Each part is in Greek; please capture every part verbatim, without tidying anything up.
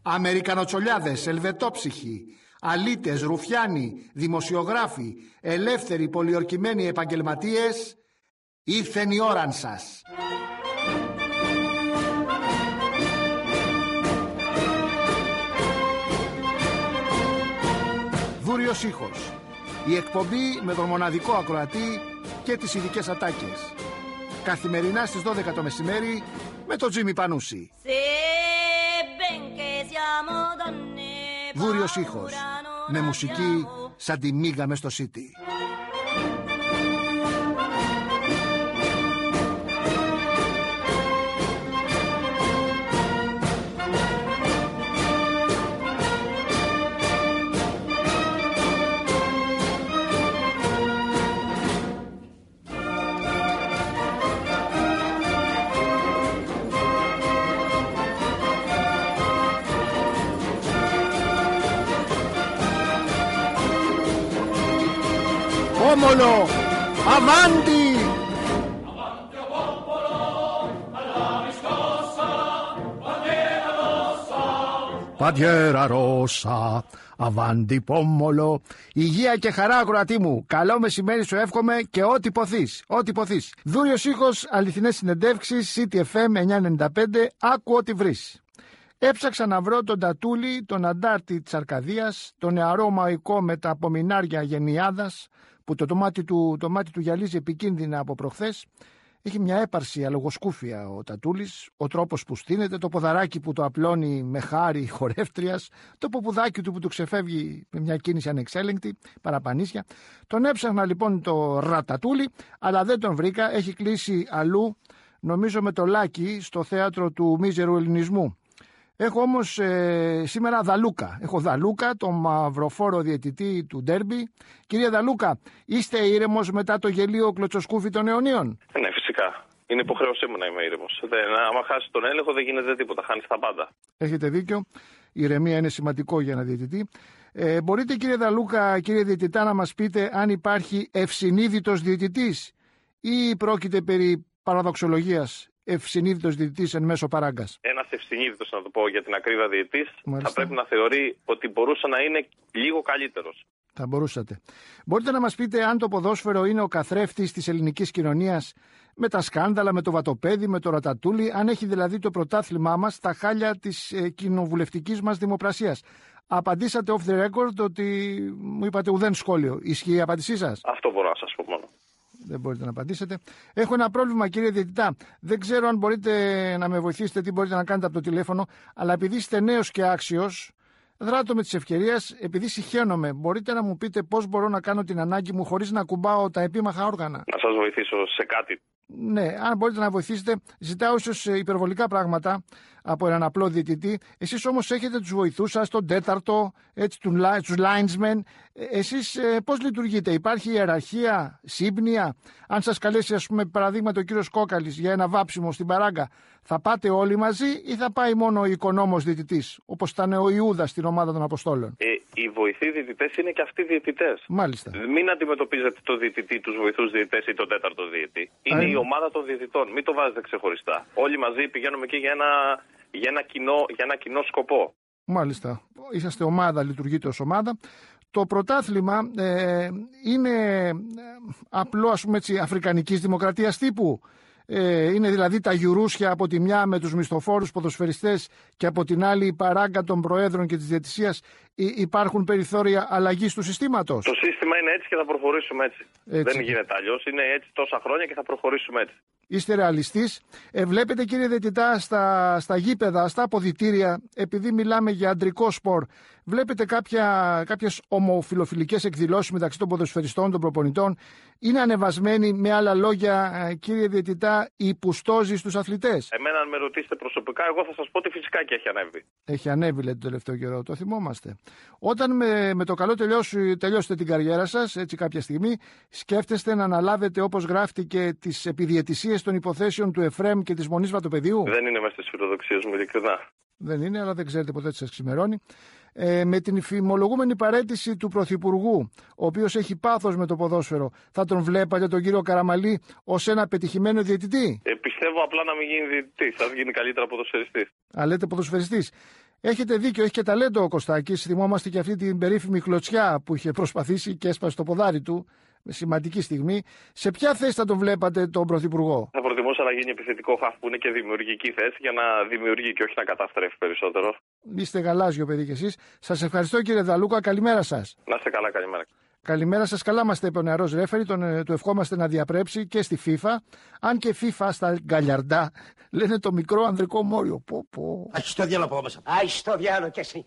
Αμερικανοτσολιάδες, ελβετόψυχοι, αλήτες, ρουφιάνοι, δημοσιογράφοι, ελεύθεροι πολιορκημένοι επαγγελματίες, ήρθεν η ώραν σας. Δούριος ήχος. Η εκπομπή με τον μοναδικό ακροατή και τις ειδικές ατάκες. Καθημερινά στις δώδεκα το μεσημέρι με τον Τζίμι Πανούση. Δούριος ήχος. Με μουσική σαν τη μίγα μες στο City. Pomolo, avanti! Avanti o popolo, alla riscossa, bandiera rossa. Bandiera rossa, avanti Pomolo. Υγεία και χαρά, ακροατή μου. Καλό μεσημέρι σου εύχομαι και ό,τι ποθείς, ό,τι ποθείς. Δούριος ήχος, αληθινές συνεντεύξεις, City εφ εμ εννιακόσια ενενήντα πέντε, άκου ό,τι βρεις. Έψαξα να βρω τον Τατούλη, τον Αντάρτη της Αρκαδίας, τον νεαρό μαϊκό με τα απομεινάρια γενιάδας, που το, το, μάτι του, το μάτι του γυαλίζει επικίνδυνα από προχθές. Έχει μια έπαρση αλογοσκούφια ο Τατούλης, ο τρόπος που στείνεται, το ποδαράκι που το απλώνει με χάρη χορεύτριας, το ποπουδάκι του που του ξεφεύγει με μια κίνηση ανεξέλεγκτη, παραπανίσια. Τον έψαχνα λοιπόν το Ρατατούλη, αλλά δεν τον βρήκα, έχει κλείσει αλλού, νομίζω με το Λάκι, στο θέατρο του μίζερου ελληνισμού. Έχω όμως ε, σήμερα Δαλούκα. Έχω Δαλούκα, τον μαυροφόρο διαιτητή του ντέρμπι. Κυρία Δαλούκα, είστε ήρεμος μετά το γελίο κλωτσοσκούφι των αιωνίων? Ναι, φυσικά. Είναι υποχρέωσή μου να είμαι ήρεμος. Άμα χάσει τον έλεγχο δεν γίνεται τίποτα. Χάνεις τα πάντα. Έχετε δίκιο. Η ηρεμία είναι σημαντικό για ένα διαιτητή. Ε, μπορείτε, κύριε Δαλούκα, κύριε διαιτητά, να μας πείτε αν υπάρχει ευσυνείδητος διαιτητής ή πρόκειται περί παραδοξολογίας? Ευσυνείδητος διαιτητής εν μέσω παράγκας. Ένας ευσυνείδητος, να το πω για την ακρίβεια, διαιτητής θα πρέπει να θεωρεί ότι μπορούσε να είναι λίγο καλύτερος. Θα μπορούσατε. Μπορείτε να μας πείτε αν το ποδόσφαιρο είναι ο καθρέφτης της ελληνικής κοινωνίας, με τα σκάνδαλα, με το βατοπέδι, με το Ρατατούλι, αν έχει δηλαδή το πρωτάθλημά μας στα χάλια της ε, κοινοβουλευτικής μας δημοπρασίας? Απαντήσατε off the record ότι μου είπατε ουδέν σχόλιο. Ισχύει η απάντησή σας? Αυτό μπορώ να σας πω μόνο. Δεν μπορείτε να απαντήσετε. Έχω ένα πρόβλημα, κύριε διαιτητά. Δεν ξέρω αν μπορείτε να με βοηθήσετε, τι μπορείτε να κάνετε από το τηλέφωνο, αλλά επειδή είστε νέος και άξιος, δράτω με τις ευκαιρίες, επειδή συχαίνομαι. Μπορείτε να μου πείτε πώς μπορώ να κάνω την ανάγκη μου χωρίς να κουμπάω τα επίμαχα όργανα? Να σας βοηθήσω σε κάτι? Ναι, αν μπορείτε να βοηθήσετε. Ζητάω ίσως υπερβολικά πράγματα από έναν απλό διαιτητή. Εσείς όμως έχετε τους βοηθούς σας, τον τέταρτο, έτσι, τους linesmen. Εσείς πώς λειτουργείτε? Υπάρχει ιεραρχία, σύμπνοια? Αν σας καλέσει, ας πούμε, παραδείγματο ο κύριος Κόκαλης για ένα βάψιμο στην παράγκα, θα πάτε όλοι μαζί ή θα πάει μόνο ο οικονόμος διαιτητής, όπως ήταν ο Ιούδας στην ομάδα των Αποστόλων? Ε, οι βοηθοί διαιτητές είναι και αυτοί διαιτητές. Μάλιστα. Μην αντιμετωπίζετε το διαιτητή, τους βοηθούς διαιτητές ή τον τέταρτο διαιτητή. Είναι Α, η ομάδα των διαιτητών. Μην το βάζετε ξεχωριστά. Όλοι μαζί πηγαίνουμε εκεί για ένα, για ένα, κοινό, για ένα κοινό σκοπό. Μάλιστα. Είσαστε ομάδα, λειτουργείτε ως ομάδα. Το πρωτάθλημα ε, είναι απλό, ας πούμε έτσι, αφρικανικής δημοκρατίας τύπου. Ε, είναι δηλαδή τα γιουρούσια από τη μια με τους μισθοφόρους ποδοσφαιριστές και από την άλλη η παράγκα των προέδρων και της διαιτησίας. Υ- υπάρχουν περιθώρια αλλαγής του συστήματος? Το σύστημα είναι έτσι και θα προχωρήσουμε έτσι. έτσι. Δεν γίνεται αλλιώς. Είναι έτσι τόσα χρόνια και θα προχωρήσουμε έτσι. Είστε ρεαλιστής. Ε, βλέπετε, κύριε διαιτητά, στα, στα γήπεδα, στα αποδυτήρια, επειδή μιλάμε για αντρικό σπορ, βλέπετε κάποια, κάποιες ομοφιλοφιλικές εκδηλώσεις μεταξύ των ποδοσφαιριστών, των προπονητών? Είναι ανεβασμένη, με άλλα λόγια, κύριε διαιτητά, η πουστόζη στους αθλητές? Εμένα, αν με ρωτήσετε προσωπικά, εγώ θα σας πω ότι φυσικά και έχει ανέβει. Έχει ανέβει, λέτε, το τελευταίο καιρό. Το θυμόμαστε. Όταν με, με το καλό τελειώσει, τελειώσετε την καριέρα σας, έτσι κάποια στιγμή, σκέφτεστε να αναλάβετε, όπως γράφτηκε, τις επιδιαιτησίες των υποθέσεων του Εφραίμ και της Μονής Βατοπεδίου? Δεν είναι μέσα στις φιλοδοξίες μου, ειλικρινά. Δεν είναι, αλλά δεν ξέρετε ποτέ τι σας ξημερώνει. Ε, με την φημολογούμενη παραίτηση του Πρωθυπουργού, ο οποίος έχει πάθος με το ποδόσφαιρο, θα τον βλέπατε τον κύριο Καραμαλή ως ένα πετυχημένο διαιτητή? Ε, πιστεύω απλά να μην γίνει διαιτητής, θα γίνει καλύτερα ποδοσφαιριστής. Α, λέτε ποδοσφαιριστής. Έχετε δίκιο, έχει και ταλέντο ο Κωστάκης. Θυμόμαστε και αυτή την περίφημη κλωτσιά που είχε προσπαθήσει και έσπασε το ποδάρι του. Με σημαντική στιγμή. Σε ποια θέση θα τον βλέπατε τον Πρωθυπουργό? Θα προτιμούσα να γίνει επιθετικό χαφ που είναι και δημιουργική θέση για να δημιουργεί και όχι να καταστρέφει περισσότερο. Είστε γαλάζιο παιδί κι εσείς. Σας ευχαριστώ κύριε Δαλούκα. Καλημέρα σας. Να είστε καλά, καλημέρα. Καλημέρα σας. Καλά μας τα είπε ο νεαρός ρέφερη. Τον, του ευχόμαστε να διαπρέψει και στη FIFA. Αν και FIFA στα γκαλιαρντά λένε το μικρό ανδρικό μόριο. Πω, πω. Άχι το διάλο από μέσα. Άχι το διάλο κι εσύ.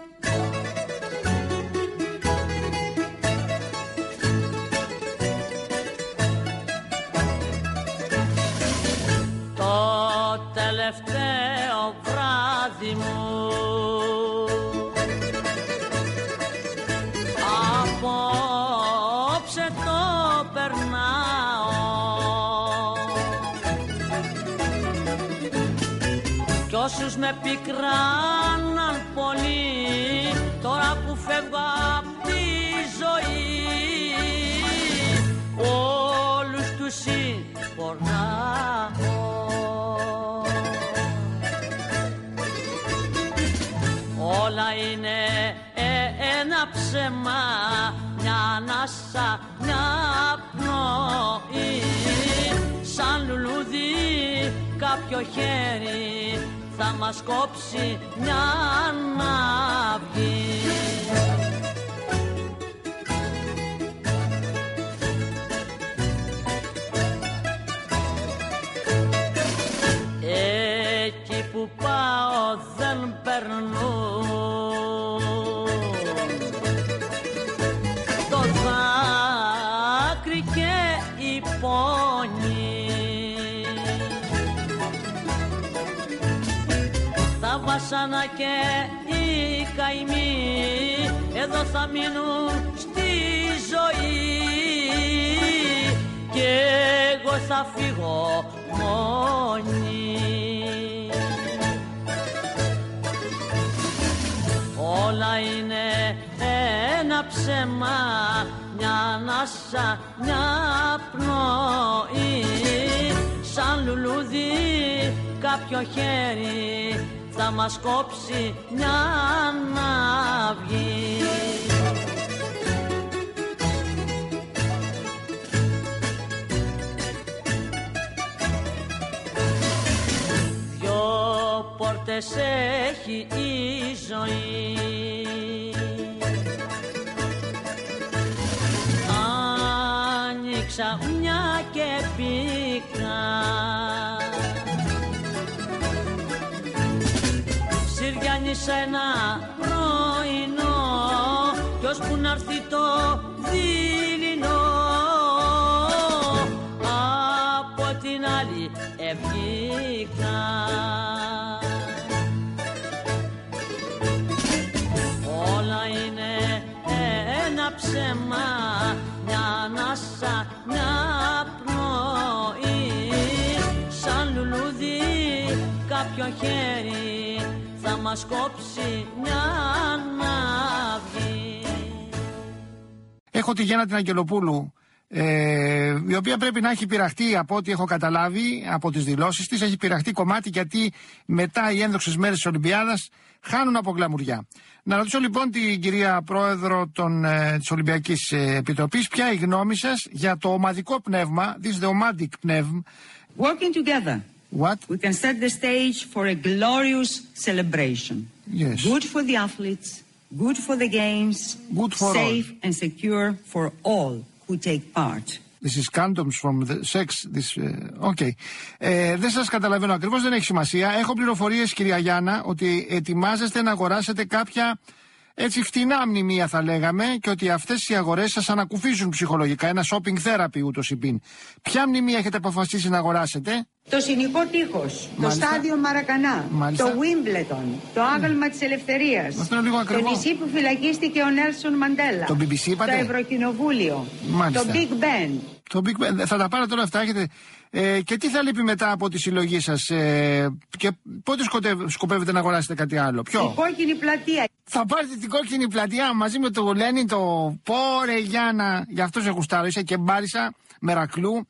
Το τελευταίο βράδυ μου απόψε το περνάω κι όσους με πικράναν πολύ τώρα που φεύγω απ' τη ζωή όλους τους συγχωρνάω. Όλα είναι ένα ψέμα, μια ανάσα, μια πνοή. Σαν λουλούδι κάποιο χέρι θα μας κόψει μια αναυγή. Εκεί που πάω δεν περνούν το δάκρυ και η πόνη. Τα βάσανα και οι καημοί εδώ θα μείνουν στη ζωή και εγώ θα φύγω μόνη. Όλα είναι ένα ψέμα, μια ανάσα, μια πνοή. Σαν λουλούδι κάποιο χέρι θα μας κόψει μια αναυγή. Δυο πόρτες έχει η ζωή, άνοιξα μια και μπήκα. Συριάνισα ένα πρωινό κι ώσπου να έρθει το δειλινό από την άλλη ευγήκα. Όλα είναι ένα ψέμα, μια ανάσα, μια πνοή. Σαν λουλούδι κάποιο χέρι θα μας κόψει μια αναυγή. Έχω τη Γιάννα την Αγγελοπούλου, ε, η οποία πρέπει να έχει πειραχτεί από ό,τι έχω καταλάβει από τις δηλώσεις της. Έχει πειραχτεί κομμάτι γιατί μετά οι ένδοξες μέρες της Ολυμπιάδας χάνουν από γλαμουριά. Να ρωτήσω λοιπόν την κυρία Πρόεδρο των, ε, της Ολυμπιακής Επιτροπής, ποια η γνώμη σας για το ομαδικό πνεύμα, this the omadic πνεύμα. Working together. What? We can set the stage for a glorious celebration. Yes. Good for the athletes, good for the games, Good for safe all. and secure for all who take part. This is condoms from the sex. This, uh, okay. Ε, δεν σας καταλαβαίνω ακριβώς, δεν έχει σημασία. Έχω πληροφορίες, κυρία Γιάννα, ότι ετοιμάζεστε να αγοράσετε κάποια έτσι φτηνά μνημεία, θα λέγαμε, και ότι αυτές οι αγορές σας ανακουφίζουν ψυχολογικά. Ένα shopping therapy ούτως υπήν. Ποια μνημεία έχετε αποφασίσει να αγοράσετε? Το Συνοικό Τείχος, το Μάλιστα. Στάδιο Μαρακανά, Μάλιστα. το Wimbledon, το Άγαλμα της Ελευθερίας, Αυτό είναι λίγο το ακριβό. νησί που φυλακίστηκε ο Νέλσον Μαντέλα, Το μπι μπι σι είπατε? το Ευρωκοινοβούλιο, Μάλιστα. το Big Ben. Το Big Ben, θα τα πάρετε όλα αυτά, έχετε. Ε, και τι θα λείπει μετά από τη συλλογή σας, ε, και πότε σκοτεύ, σκοπεύετε να αγοράσετε κάτι άλλο? Ποιο? Η κόκκινη πλατεία. Θα πάρετε την κόκκινη πλατεία μαζί με το Γουλένι, το πόρε Γιάννα, γι' αυτό σε γουστάρω, είσαι και μπάρισα, μερακλού.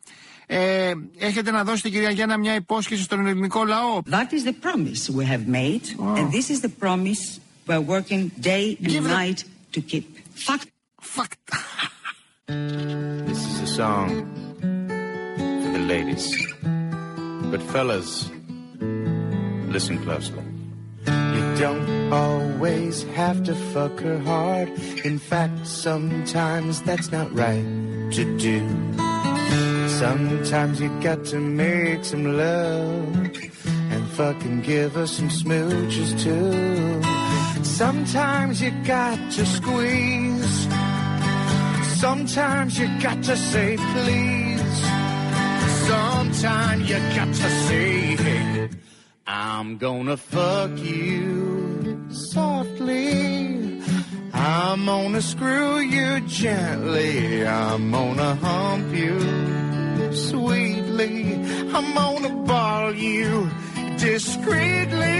Ε, έχετε να δώσετε, κυρία Γιάννα, μια υπόσχεση στον ελληνικό λαό. That is the promise we have made, oh. and this is the promise we're working day and Give night the... to keep. Fact. Fact. This is a song for the ladies. But fellas, listen closely. You don't always have to fuck her hard. In fact, sometimes that's not right to do. Sometimes you got to make some love and fucking give her some smooches too. Sometimes you got to squeeze. Sometimes you got to say please. Sometimes you got to say, hey, I'm gonna fuck you softly. I'm gonna screw you gently. I'm gonna hump you sweetly. I'm gonna ball you discreetly.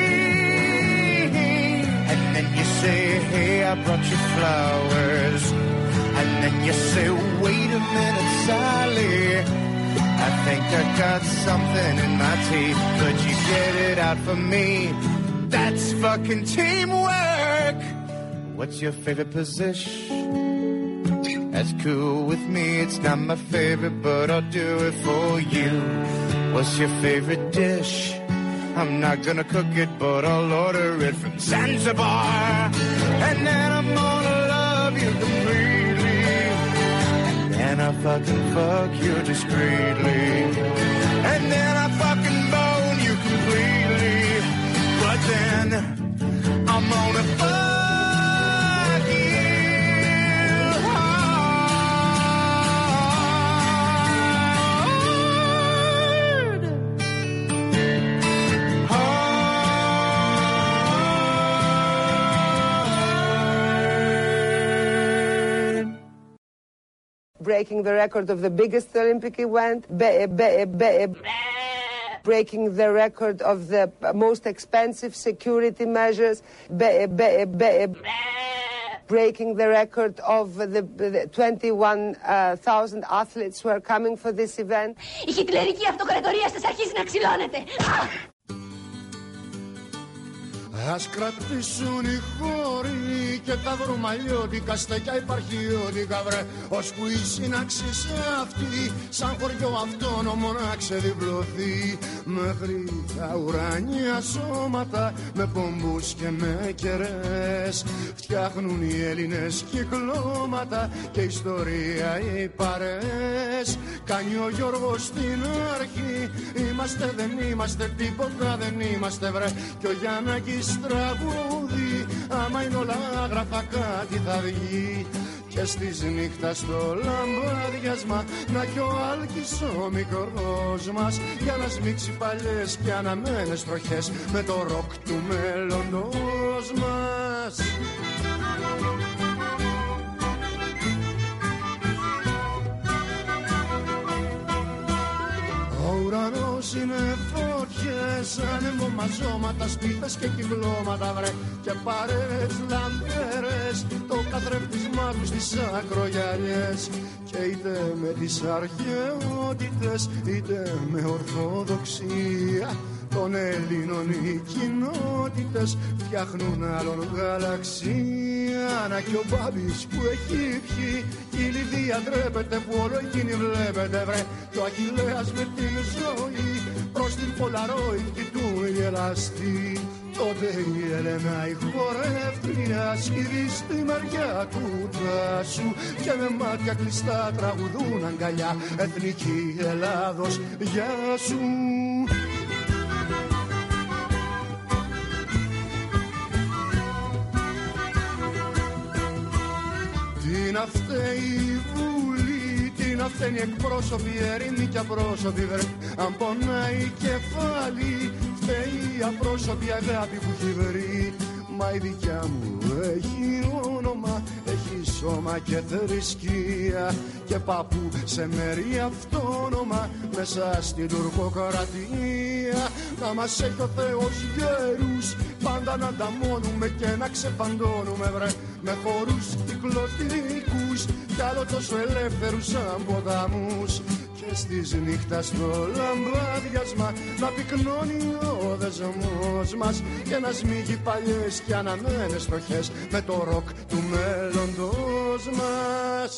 And then you say, hey, I brought you flowers. And then you say, wait a minute, Sally, I think I got something in my teeth. Could you get it out for me? That's fucking teamwork. What's your favorite position? That's cool with me. It's not my favorite, but I'll do it for you. What's your favorite dish? I'm not gonna cook it, but I'll order it from Zanzibar. And then I'm gonna love you completely. And then I fucking fuck you discreetly. And then I fucking bone you completely. But then I'm gonna fuck breaking the record of the biggest Olympic event, be, be, be, breaking the record of the most expensive security measures, be, be, be, breaking the record of the, the twenty-one thousand athletes who are coming for this event. Η χιτλερική αυτοκρατορία σας αρχίζει να ξυλώνεται. Ας κρατήσουν οι χώροι και τα βρωμαλιώτικα στεκιά υπαρχιώτικα βρε, ώσπου η σύναξη σε αυτή σαν χωριό αυτόνομο να ξεδιπλωθεί μέχρι τα ουράνια σώματα με πομπούς και με κερές. Φτιάχνουν οι Έλληνες κυκλώματα και ιστορία οι παρές. Κάνει ο Γιώργος στην αρχή, είμαστε δεν είμαστε τίποτα δεν είμαστε βρε, και ο Γιάννακης τραγούδι, άμα είναι όλα άγραφα κάτι θα βγει. Και στις νύχτας στο λαμπάδιασμα να κι ο Άλκης ο μικρός μας, για να σμίξει παλιές και αναμένες τροχές με το ροκ του μέλλοντος μας. Ο ουρανός είναι φωτιές, ανεμομαζώματα, σπίθες και κυκλώματα βρε, και παρέες λαμπέρες, το καθρέφτισμά τους στις ακρογιαλιές. Και είτε με τις αρχαιότητες είτε με ορθοδοξία των Ελλήνων οι κοινότητες φτιάχνουν άλλον γαλαξία. Να κι ο Μπάμπης που έχει πιει, η Λιδία ντρέπεται που όλο εκείνη βλέπετε βρε, το Αχιλλέας με την ζωή προς την Πολαρόιτ κοιτούν γελαστή. Τότε η Έλενα η χορεύτρια σκύβει στη μεριά του δάσου και με μάτια κλειστά τραγουδούν αγκαλιά εθνική Ελλάδος γεια σου. Τι να φταίει η Βουλή, τι να φταίνει εκπρόσωποι, ερήμοι και απρόσωποι βρε, αν πονάει η κεφάλι φταίει η απρόσωπη αγάπη που έχει βρει. Μα η δικιά μου έχει όνομα, έχει σώμα και θρησκεία και παππού σε μέρη αυτόνομα μέσα στην τουρκοκρατία. Να μας έχει ο Θεός γέρους, πάντα να ανταμώνουμε και να ξεφαντώνουμε βρε, με χορούς κυκλωτικούς κι άλλο τόσο ελεύθερους σαν ποταμούς. Κι ορχές της νύχτας στο λαμπάδιασμα να πυκνώνει ο δεσμός μας και να σμίγει παλιές και αναμένες στοχές με το ροκ του μέλλοντος μας.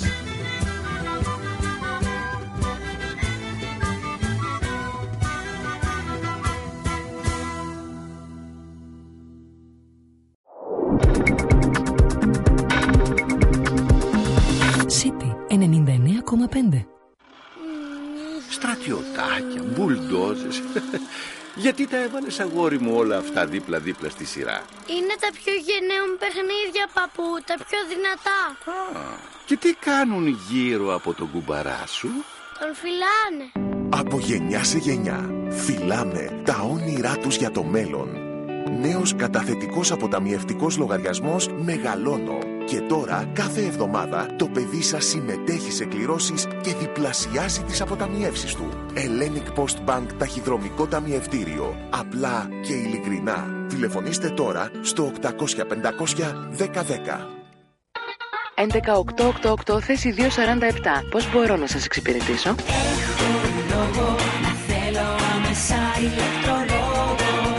City ενενήντα εννέα κόμμα πέντε. Στρατιωτάκια, μπουλντόζες. Γιατί τα έβαλες, αγόρι μου, όλα αυτά δίπλα-δίπλα στη σειρά? Είναι τα πιο γενναία παιχνίδια, παππού, τα πιο δυνατά. Α, και τι κάνουν γύρω από τον κουμπαρά σου? Τον φυλάνε. Από γενιά σε γενιά φυλάμε τα όνειρά τους για το μέλλον. Νέος καταθετικός αποταμιευτικός λογαριασμός Μεγαλώνω. Και τώρα κάθε εβδομάδα το παιδί σας συμμετέχει σε κληρώσεις και διπλασιάζει τις αποταμιεύσεις του. Hellenic Post Bank ταχυδρομικό ταμιευτήριο. Απλά και ειλικρινά. Τηλεφωνήστε τώρα στο οκτακόσια πεντακόσια δέκα δέκα. έντεκα οκτακόσια ογδόντα οκτώ θέση διακόσια σαράντα επτά. Πώς μπορώ να σας εξυπηρετήσω? Έχω λόγο να θέλω άμεσα ηλεκτρολόγο.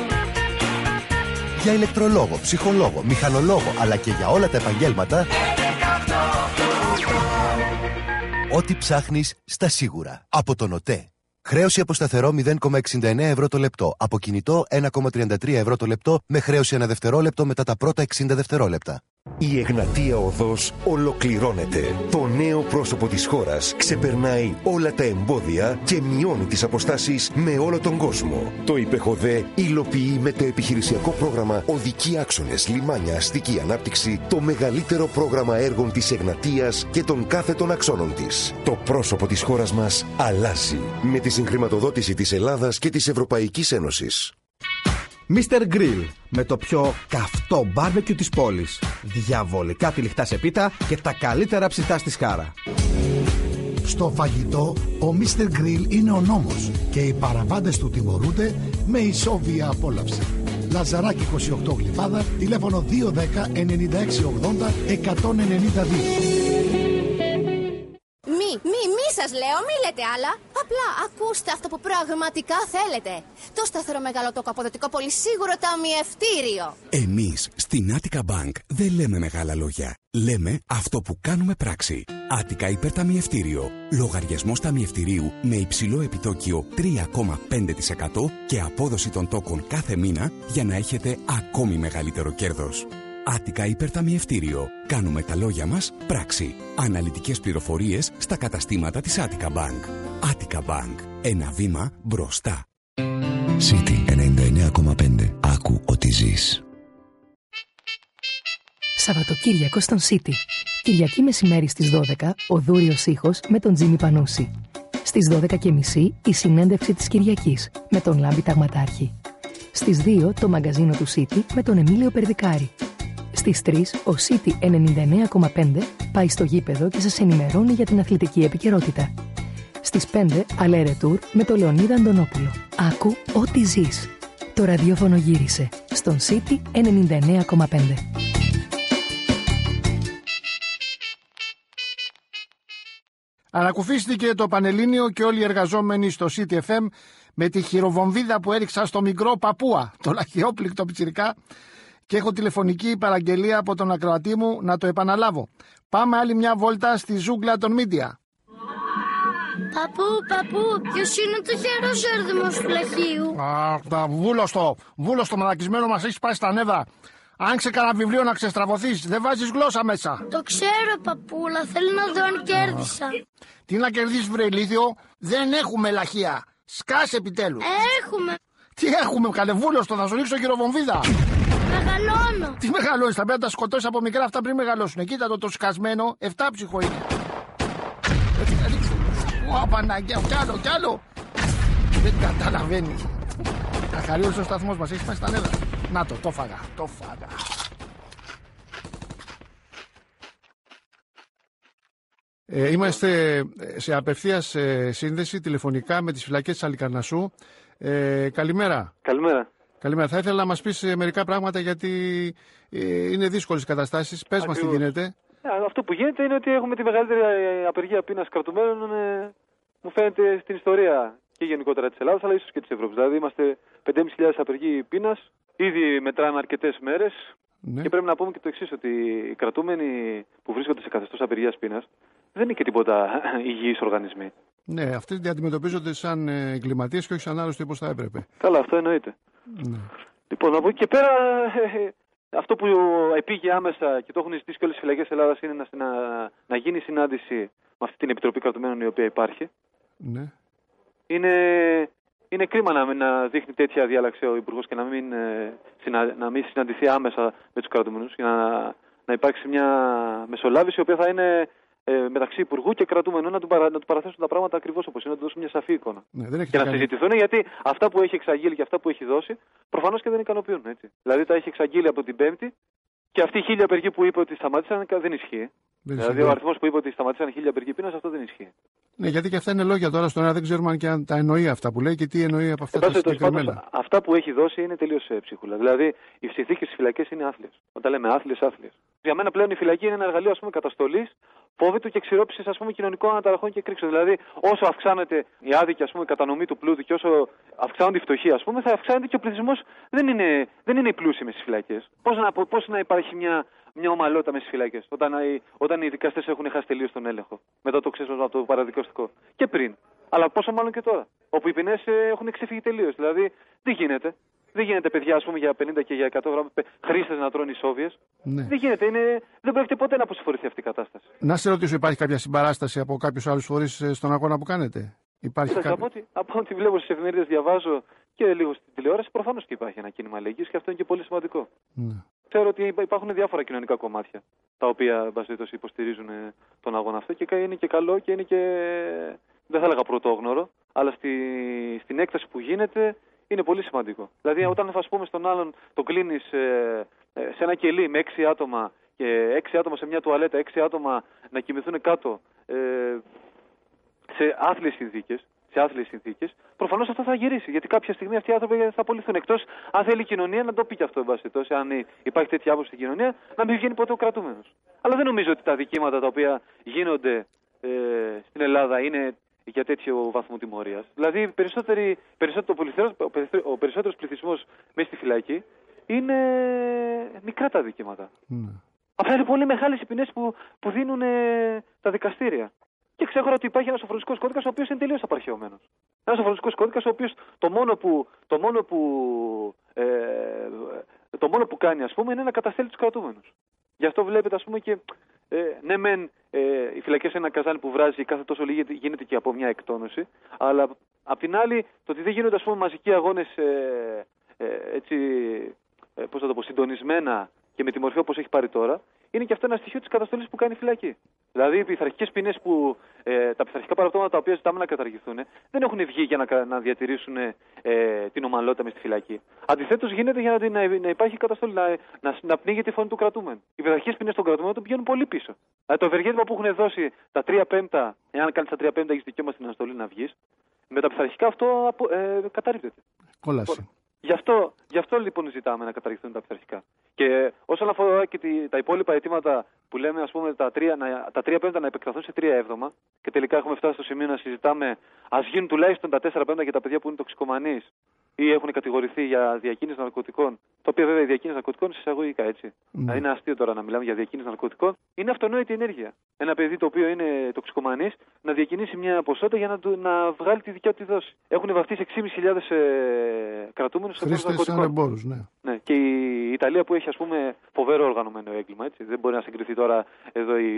Για ηλεκτρολόγο, ψυχολόγο, μηχανολόγο, αλλά και για όλα τα επαγγέλματα, ό,τι ψάχνεις στα σίγουρα. Από τον ΟΤΕ. Χρέωση από σταθερό μηδέν κόμμα εξήντα εννέα ευρώ το λεπτό. Από κινητό ένα κόμμα τριάντα τρία ευρώ το λεπτό με χρέωση ένα δευτερόλεπτο μετά τα πρώτα εξήντα δευτερόλεπτα. Η Εγνατία Οδός ολοκληρώνεται. Το νέο πρόσωπο της χώρας ξεπερνάει όλα τα εμπόδια και μειώνει τις αποστάσεις με όλο τον κόσμο. Το ΙΠΕΧΟΔΕ υλοποιεί με το επιχειρησιακό πρόγραμμα Οδικοί Άξονες, Λιμάνια, Αστική Ανάπτυξη το μεγαλύτερο πρόγραμμα έργων της Εγνατίας και των κάθετων αξώνων της. Το πρόσωπο της χώρας μας αλλάζει με τη συγχρηματοδότηση της Ελλάδας και της Ευρωπαϊκής Ένωσης. μίστερ Grill, με το πιο καυτό μπάρμπεκιου της πόλης. Διαβολικά τυλιχτά σε πίτα και τα καλύτερα ψητά στη Σκάρα. Στο φαγητό, ο μίστερ Grill είναι ο νόμος και οι παραβάτες του τιμωρούνται με ισόβια απόλαυση. Λαζαράκι είκοσι οκτώ Γλυφάδα, τηλέφωνο δύο ένα μηδέν εννιά έξι ογδόντα εκατόν ενενήντα δύο. Μη, μη, μη σας λέω, μη λέτε άλλα. Απλά ακούστε αυτό που πραγματικά θέλετε. Το σταθερό μεγαλότοκο αποδοτικό πολυσίγουρο ταμιευτήριο. Εμείς στην Attica Bank δεν λέμε μεγάλα λόγια. Λέμε αυτό που κάνουμε πράξη. Attica Υπερταμιευτήριο. Λογαριασμός ταμιευτηρίου με υψηλό επιτόκιο τρία κόμμα πέντε τοις εκατό και απόδοση των τόκων κάθε μήνα για να έχετε ακόμη μεγαλύτερο κέρδος. Attica Υπερταμιευτήριο. Κάνουμε τα λόγια μας πράξη. Αναλυτικές πληροφορίες στα καταστήματα της Attica Bank. Attica Bank. Ένα βήμα μπροστά. City ενενήντα εννέα κόμμα πέντε. Άκου ότι ζεις. Σαββατοκύριακο στον City. Κυριακή μεσημέρι στις δώδεκα, ο Δούριος ήχος με τον Τζίμι Πανούση. Στις δώδεκα και μισή η συνέντευξη της Κυριακής με τον Λάμπη Ταγματάρχη. Στις δύο το μαγκαζίνο του City με τον Εμίλιο Περδικάρη. Στις τρεις ο City ενενήντα εννέα κόμμα πέντε πάει στο γήπεδο και σας ενημερώνει για την αθλητική επικαιρότητα. Στις πέντε Αλέρε Τουρ με τον Λεωνίδα Αντωνόπουλο. Άκου ό,τι ζεις. Το ραδιόφωνο γύρισε στον City ενενήντα εννέα κόμμα πέντε. Ανακουφίστηκε το Πανελλήνιο και όλοι οι εργαζόμενοι στο City εφ εμ με τη χειροβομβίδα που έριξα στο μικρό Παπούα, το λαχιόπληκτο πιτσιρικά, και έχω τηλεφωνική παραγγελία από τον ακροατή μου να το επαναλάβω. Πάμε άλλη μια βόλτα στη ζούγκλα των μίντια. Παππού, παππού, ποιος είναι το χερός έρδημος του λαχείου? Αχ, τα βούλωστο, βούλωστο μαλακισμένο μας έχει πάει στα νεύρα. Άνοιξε κανένα βιβλίο να ξεστραβωθείς, δεν βάζεις γλώσσα μέσα. Το ξέρω, παππούλα, θέλω να δω αν κέρδισα. Τι να κερδίσεις, βρε ηλίθιο, δεν έχουμε λαχεία. Σκάσε επιτέλους. Έχουμε. Τι έχουμε, καλεβούλωστο, θα σου ρίξω χειροβομβίδα. Μεγαλώνω. Τι μεγαλώνεις, θα πρέπει να τα σκοτώσεις από μικρά αυτά πριν μεγαλώσουν. Κοίτα το, το σκασμένο, εφτάψυχο είναι. Ω, Παναγιά, κι άλλο, κι άλλο. Δεν καταλαβαίνει. Αχαρίως ο σταθμός μας, έχει πάει στα νεύρα. Να το, το φάγα, το φάγα. Ε, είμαστε σε απευθείας ε, σύνδεση τηλεφωνικά με τις φυλακές της Αλικαρνασσού. Ε, καλημέρα. Καλημέρα. Καλημέρα. Θα ήθελα να μας πεις ε, μερικά πράγματα γιατί ε, είναι δύσκολες οι καταστάσεις. Πες μας τι γίνεται. Ε, αυτό που γίνεται είναι ότι έχουμε τη μεγαλύτερη απεργία πείνας κρατουμένων ε, μου φαίνεται στην ιστορία και γενικότερα της Ελλάδας, αλλά ίσως και της Ευρώπης. Δηλαδή είμαστε πέντε χιλιάδες πεντακόσιοι απεργοί πείνας, ήδη μετράμε αρκετές μέρες. Ναι. Και πρέπει να πούμε και το εξής, ότι οι κρατούμενοι που βρίσκονται σε καθεστώς απεργίας πείνας δεν είναι και τίποτα υγιείς οργανισμοί. Ναι, αυτοί αντιμετωπίζονται σαν εγκληματίες και όχι σαν άλλωστε όπως θα έπρεπε. Καλά, αυτό εννοείται. Ναι. Λοιπόν, από εκεί και πέρα, ε, αυτό που επήγε άμεσα και το έχουν ζητήσει και όλες οι φυλακές της Ελλάδας είναι να, να, να γίνει συνάντηση με αυτή την Επιτροπή Κρατουμένων η οποία υπάρχει. Ναι. Είναι, είναι κρίμα να, να δείχνει τέτοια διάλαξη ο Υπουργός και να μην, ε, συνα, να μην συναντηθεί άμεσα με τους κρατουμένους για να, να υπάρξει μια μεσολάβηση η οποία θα είναι ε, μεταξύ Υπουργού και κρατούμενου, να του, παρα, να του παραθέσουν τα πράγματα ακριβώς όπως είναι, να του δώσουν μια σαφή εικόνα. Ναι, δεν και να συζητηθούν, γιατί αυτά που έχει εξαγγείλει και αυτά που έχει δώσει προφανώς και δεν ικανοποιούν. Έτσι. Δηλαδή τα έχει εξαγγείλει από την Πέμπτη και αυτοί οι χίλια απεργοί που είπε ότι σταμάτησαν δεν ισχύει. Δεν δηλαδή ο αριθμός που είπε ότι σταματήσαν χίλια απεργοί πείνας, αυτό δεν ισχύει. Ναι, γιατί και αυτά είναι λόγια τώρα στον αέρα, δεν ξέρουμε αν και αν τα εννοεί αυτά που λέει και τι εννοεί από αυτά τα συγκεκριμένα. Πάντως, αυτά που έχει δώσει είναι τελείως ψίχουλα. Δηλαδή οι συνθήκες στις φυλακές είναι άθλιες. Όταν λέμε άθλιες, άθλιες. Για μένα πλέον η φυλακή είναι ένα εργαλείο ας πούμε καταστολής, φόβητου και εξηρόψησης ας πούμε κοινωνικών αναταραχών και εκρήξεων. Δηλαδή όσο αυξάνεται η άδικη ας πούμε κατανομή του πλούτου και όσο αυξάνονται οι φτωχοί ας πούμε, θα αυξάνεται και ο πληθυσμός. Δεν είναι, δεν είναι οι πλούσιοι μες στις φυλακές. Πώς να, πώς να υπάρχει μια. Μια ομαλότητα με στις φυλακές, όταν, όταν οι δικαστές έχουν χάσει τελείως τον έλεγχο μετά το ξέσπασμα από το παραδικαστικό. Και πριν. Αλλά πόσο μάλλον και τώρα. Όπου οι ποινές έχουν ξεφύγει τελείως. Δηλαδή, τι γίνεται. Δεν γίνεται παιδιά, ας πούμε, για πενήντα και για εκατό γραμμάρια χρήστες να τρώνε ισόβιες. Ναι. Δεν γίνεται. Είναι, δεν πρόκειται ποτέ να αποσυμφορηθεί αυτή η κατάσταση. Να σε ρωτήσω, υπάρχει κάποια συμπαράσταση από κάποιους άλλους φορείς στον αγώνα που κάνετε? Υπάρχει κάποιο... από, ό,τι, από ό,τι βλέπω στις εφημερίδες, διαβάζω και λίγο στην τηλεόραση, προφανώς και υπάρχει ένα κίνημα αλληλεγγύης και αυτό είναι και πολύ σημαντικό. Ναι. Ξέρω ότι υπάρχουν διάφορα κοινωνικά κομμάτια τα οποία μπασίτως υποστηρίζουν τον αγώνα αυτό και είναι και καλό και είναι και, δεν θα έλεγα πρωτόγνωρο, αλλά στη, στην έκταση που γίνεται είναι πολύ σημαντικό. Δηλαδή όταν ας πούμε στον άλλον το κλείνεις ε, σε ένα κελί με έξι άτομα και έξι άτομα σε μια τουαλέτα, έξι άτομα να κοιμηθούν κάτω ε, σε άθλιες συνθήκες, σε άθλιες συνθήκες, προφανώς αυτό θα γυρίσει. Γιατί κάποια στιγμή αυτοί οι άνθρωποι θα απολυθούν. Εκτός αν θέλει η κοινωνία να το πει και αυτό, εν πάση περιπτώσει, αν υπάρχει τέτοια άποψη στην κοινωνία, να μην βγαίνει ποτέ ο κρατούμενος. Αλλά δεν νομίζω ότι τα δικήματα τα οποία γίνονται ε, στην Ελλάδα είναι για τέτοιο βαθμό τιμωρίας. Δηλαδή, περισσότερο, ο περισσότερος πληθυσμός μέσα στη φυλακή είναι μικρά τα δικήματα. Mm. Αυτά είναι πολύ μεγάλες οι ποινές που, που δίνουν ε, τα δικαστήρια. Και ξέρω ότι υπάρχει ένας σοφρονιστικός κώδικας ο οποίος είναι τελείως απαρχαιωμένος. Ένας σοφρονιστικός κώδικας ο οποίος το μόνο που, το μόνο που, ε, το μόνο που κάνει ας πούμε είναι να καταστέλει τους κρατούμενους. Γι' αυτό βλέπετε ας πούμε και ε, ναι μεν ε, οι φυλακές είναι ένα καζάνι που βράζει κάθε τόσο λίγη γίνεται και από μια εκτόνωση, αλλά απ' την άλλη το ότι δεν γίνονται ας πούμε μαζικοί αγώνες ε, ε, έτσι, ε, πώς θα το πω, συντονισμένα και με τη μορφή όπως έχει πάρει τώρα, είναι και αυτό ένα στοιχείο της καταστολής που κάνει η φυλακή. Δηλαδή, οι πειθαρχικές ποινές που. Ε, τα πειθαρχικά παραπτώματα τα οποία ζητάμε να καταργηθούν δεν έχουν βγει για να, να διατηρήσουν ε, την ομαλότητα μες στη φυλακή. Αντιθέτως, γίνεται για να, να, να υπάρχει καταστολή, να, να, να πνίγεται η φωνή του κρατούμενου. Οι πειθαρχικές ποινές των κρατούμενων πηγαίνουν πολύ πίσω. Δηλαδή, το ευεργέτημα που έχουν δώσει τα τρία πέμπτα, εάν κάνεις τα τρία πέμπτα, έχεις δικαίωμα στην αναστολή να βγεις, με τα πειθαρχικά αυτό ε, καταρρίπτεται. Κόλαση. Γι' αυτό, γι' αυτό λοιπόν ζητάμε να καταργηθούν τα πειθαρχικά. Και όσον αφορά και τη, τα υπόλοιπα αιτήματα που λέμε, ας πούμε, τα τρία, να, τα τρία πέμπτα να επεκταθούν σε τρία έβδομα, και τελικά έχουμε φτάσει στο σημείο να συζητάμε, ας γίνουν τουλάχιστον τα τέσσερα πέμπτα για τα παιδιά που είναι τοξικομανείς ή έχουν κατηγορηθεί για διακίνηση ναρκωτικών. Το οποίο βέβαια η διακίνηση ναρκωτικών είναι εισαγωγικά, έτσι. Mm. Είναι αστείο τώρα να μιλάμε για διακίνηση ναρκωτικών. Είναι αυτονόητη ενέργεια. Ένα παιδί το οποίο είναι τοξικομανής να διακινήσει μια ποσότητα για να, του, να βγάλει τη δικιά του δόση. Έχουν βαφτίσει έξι χιλιάδες πεντακόσιους ε, κρατούμενους σε εμπόρους ναρκωτικών. Εμπόρους, ναι. Ναι. Και η Ιταλία που έχει ας πούμε φοβερό οργανωμένο έγκλημα, έτσι. Δεν μπορεί να συγκριθεί τώρα εδώ η,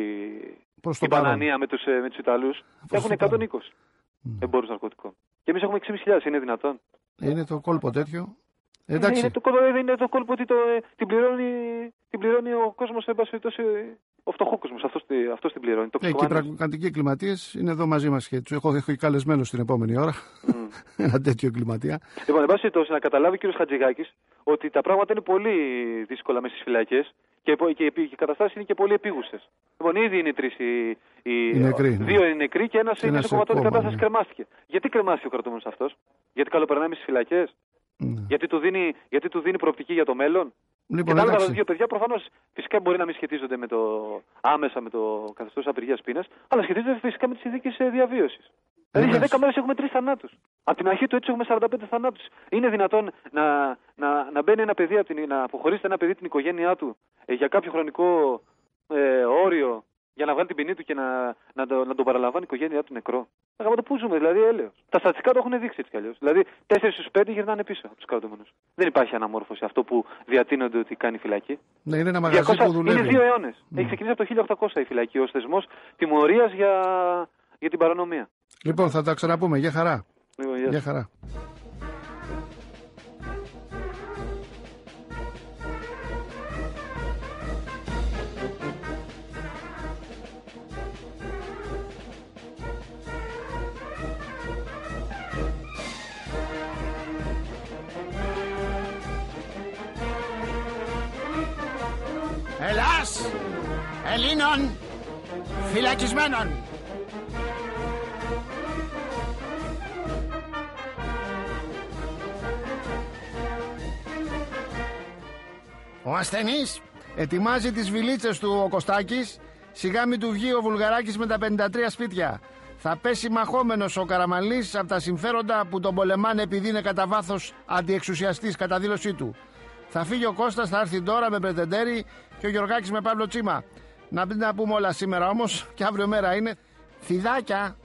η Πανανία με τους, με τους Ιταλούς. Έχουν εκατόν είκοσι mm. εμπόρους ναρκωτικών. Και εμείς έχουμε έξι χιλιάδες, είναι δυνατόν? Είναι το κόλπο τέτοιο. Εντάξει. Είναι το κόλπο, είναι το κόλπο ότι το, την, πληρώνει, την πληρώνει ο κόσμος, ο φτωχό κόσμος. Αυτός, αυτός την πληρώνει. Ναι, και οι πραγματικοί εγκληματίες είναι εδώ μαζί μας και τους έχω, έχω καλεσμένο στην επόμενη ώρα. Mm. Ένα τέτοιο εγκληματία. Λοιπόν, εν πάση περιπτώσει, να καταλάβει ο κ. Χατζηγάκης ότι τα πράγματα είναι πολύ δύσκολα μέσα στις φυλακές και, και, και οι καταστάσεις είναι και πολύ επίγουσες. Λοιπόν, ήδη είναι τρεις οι, οι, οι νεκροί, ναι. Δύο είναι νεκροί και ένας είναι σε κομματώδη κατάσταση, ναι. Κρεμάστηκε. Γιατί κρεμάστηκε ο κρατούμενος αυτός? Γιατί καλοπερνάει στις φυλακές? Mm. Γιατί, του δίνει, γιατί του δίνει προοπτική για το μέλλον? Λοιπόν, και τα άλλα δύο παιδιά προφανώς φυσικά μπορεί να μην σχετίζονται με το, άμεσα με το καθεστώς απεργίας πείνας, αλλά σχετίζονται φυσικά με τις συνθήκες διαβίωσης. Δηλαδή σε δέκα μέρες έχουμε τρεις θανάτους. Από την αρχή του έτσι έχουμε σαράντα πέντε θανάτους. Είναι δυνατόν να, να, να μπαίνει ένα παιδί, από την, να αποχωρήσει ένα παιδί την οικογένειά του ε, για κάποιο χρονικό ε, όριο για να βγάλει την ποινή του και να, να, το, να τον παραλαμβάνει η οικογένειά του νεκρό. Να το πού ζούμε, δηλαδή έλεος. Τα στατιστικά το έχουν δείξει έτσι κι αλλιώς. Δηλαδή τέσσερις στους πέντε γυρνάνε πίσω από τους κρατούμενους. Δεν υπάρχει αναμόρφωση αυτό που διατείνονται ότι κάνει φυλακή. Ναι, είναι ένα μαγαζί που δουλεύει. Είναι δύο αιώνες. Mm. Έχει ξεκινήσει από το χίλια οκτακόσια η φυλακή ως θεσμός τιμωρίας για, για την παρανομία. Λοιπόν, θα τα ξαναπούμε. Γεια χαρά. Λοιπόν, γεια. Γεια χαρά. Ελλάς Ελλήνων φυλακισμένων. Ο ασθενής ετοιμάζει τις βιλίτσες του ο Κωστάκης. Σιγά μην του βγει ο Βουλγαράκης με τα πενήντα τρία σπίτια. Θα πέσει μαχόμενος ο Καραμανλής από τα συμφέροντα που τον πολεμάνε επειδή είναι κατά βάθος αντιεξουσιαστής κατά δήλωσή του. Θα φύγει ο Κώστας, θα έρθει τώρα με Πρετεντέρη και ο Γιωργάκης με Παύλο Τσίμα. Να μην τα πούμε όλα σήμερα όμως, και αύριο μέρα είναι. Φιδάκια,